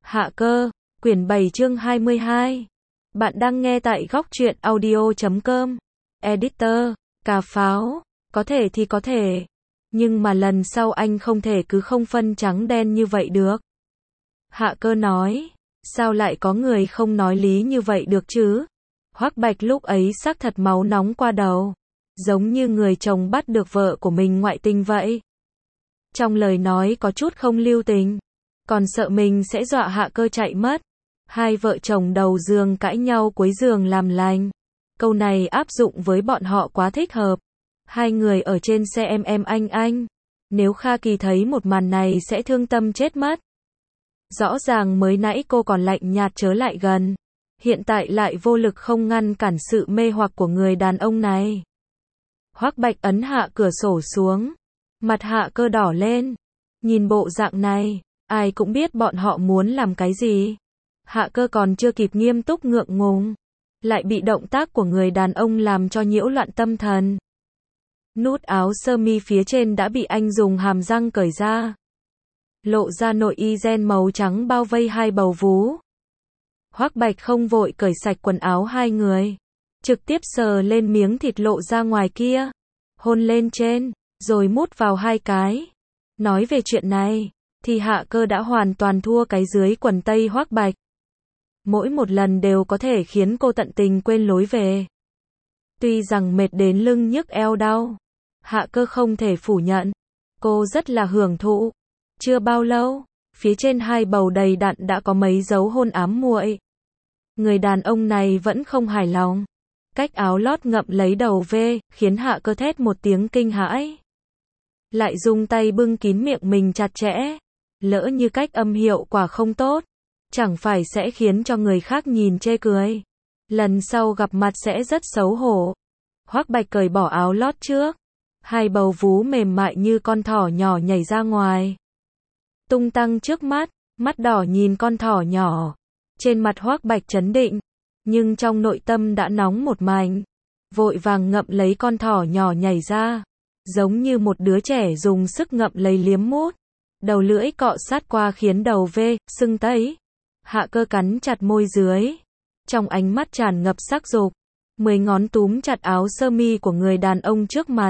Hạ cơ, quyển 7 chương 22. Bạn đang nghe tại góc truyện audio.com. Editor, cà pháo, có thể thì có thể. Nhưng mà lần sau anh không thể cứ không phân trắng đen như vậy được. Hạ cơ nói, sao lại có người không nói lý như vậy được chứ? Hoắc Bạch lúc ấy xác thật máu nóng qua đầu. Giống như người chồng bắt được vợ của mình ngoại tình vậy. Trong lời nói có chút không lưu tình. Còn sợ mình sẽ dọa Hạ cơ chạy mất. Hai vợ chồng đầu giường cãi nhau cuối giường làm lành. Câu này áp dụng với bọn họ quá thích hợp. Hai người ở trên xe em anh. Nếu Kha Kỳ thấy một màn này sẽ thương tâm chết mất. Rõ ràng mới nãy cô còn lạnh nhạt chớ lại gần. Hiện tại lại vô lực không ngăn cản sự mê hoặc của người đàn ông này. Hoắc Bạch ấn hạ cửa sổ xuống. Mặt Hạ cơ đỏ lên. Nhìn bộ dạng này, ai cũng biết bọn họ muốn làm cái gì. Hạ cơ còn chưa kịp nghiêm túc ngượng ngùng. Lại bị động tác của người đàn ông làm cho nhiễu loạn tâm thần. Nút áo sơ mi phía trên đã bị anh dùng hàm răng cởi ra. Lộ ra nội y ren màu trắng bao vây hai bầu vú. Hoắc Bạch không vội cởi sạch quần áo hai người. Trực tiếp sờ lên miếng thịt lộ ra ngoài kia. Hôn lên trên, rồi mút vào hai cái. Nói về chuyện này, thì Hạ cơ đã hoàn toàn thua cái dưới quần tây Hoắc Bạch. Mỗi một lần đều có thể khiến cô tận tình quên lối về. Tuy rằng mệt đến lưng nhức eo đau, Hạ cơ không thể phủ nhận. Cô rất là hưởng thụ. Chưa bao lâu, phía trên hai bầu đầy đặn đã có mấy dấu hôn ám muội. Người đàn ông này vẫn không hài lòng. Cách áo lót ngậm lấy đầu về, khiến Hạ cơ thét một tiếng kinh hãi. Lại dùng tay bưng kín miệng mình chặt chẽ. Lỡ như cách âm hiệu quả không tốt, chẳng phải sẽ khiến cho người khác nhìn chê cười. Lần sau gặp mặt sẽ rất xấu hổ. Hoắc Bạch cởi bỏ áo lót trước. Hai bầu vú mềm mại như con thỏ nhỏ nhảy ra ngoài. Tung tăng trước mắt, mắt đỏ nhìn con thỏ nhỏ. Trên mặt Hoắc Bạch trấn định, nhưng trong nội tâm đã nóng một mảnh. Vội vàng ngậm lấy con thỏ nhỏ nhảy ra. Giống như một đứa trẻ dùng sức ngậm lấy liếm mút. Đầu lưỡi cọ sát qua khiến đầu vê, sưng tấy. Hạ cơ cắn chặt môi dưới. Trong ánh mắt tràn ngập sắc dục. 10 ngón túm chặt áo sơ mi của người đàn ông trước mặt.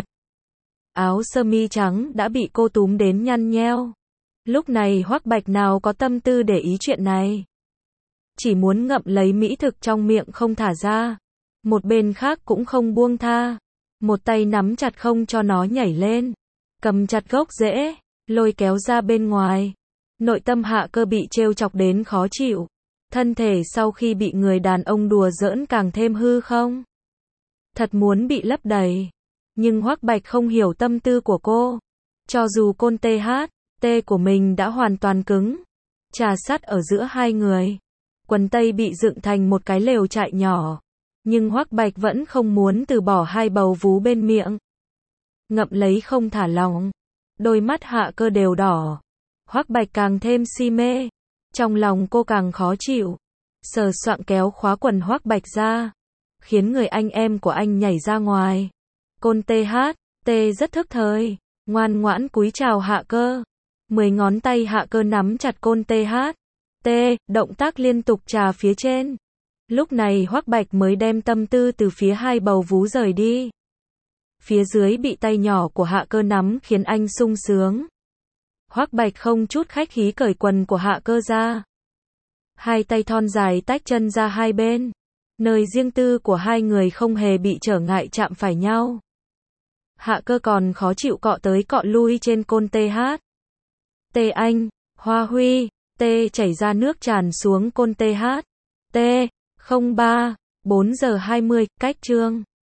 Áo sơ mi trắng đã bị cô túm đến nhăn nheo. Lúc này Hoắc Bạch nào có tâm tư để ý chuyện này. Chỉ muốn ngậm lấy mỹ thực trong miệng không thả ra. Một bên khác cũng không buông tha. Một tay nắm chặt không cho nó nhảy lên. Cầm chặt gốc rễ, lôi kéo ra bên ngoài. Nội tâm Hạ cơ bị trêu chọc đến khó chịu. Thân thể sau khi bị người đàn ông đùa giỡn càng thêm hư không. Thật muốn bị lấp đầy. Nhưng Hoắc Bạch không hiểu tâm tư của cô. Cho dù côn THT của mình đã hoàn toàn cứng. Trà sắt ở giữa hai người. Quần tây bị dựng thành một cái lều trại nhỏ. Nhưng Hoắc Bạch vẫn không muốn từ bỏ hai bầu vú bên miệng. Ngậm lấy không thả lỏng. Đôi mắt Hạ cơ đều đỏ. Hoắc Bạch càng thêm si mê. Trong lòng cô càng khó chịu. Sờ soạng kéo khóa quần Hoắc Bạch ra. Khiến người anh em của anh nhảy ra ngoài. Côn THT rất thức thời. Ngoan ngoãn cúi chào Hạ cơ. 10 ngón tay Hạ cơ nắm chặt côn THT. Động tác liên tục chà phía trên. Lúc này Hoắc Bạch mới đem tâm tư từ phía hai bầu vú rời đi. Phía dưới bị tay nhỏ của Hạ cơ nắm khiến anh sung sướng. Hoắc Bạch không chút khách khí cởi quần của Hạ cơ ra. Hai tay thon dài tách chân ra hai bên. Nơi riêng tư của hai người không hề bị trở ngại chạm phải nhau. Hạ cơ còn khó chịu cọ tới cọ lui trên côn THT anh, hoa huy, T chảy ra nước tràn xuống côn THT. 03, 4 giờ 20, cách chương.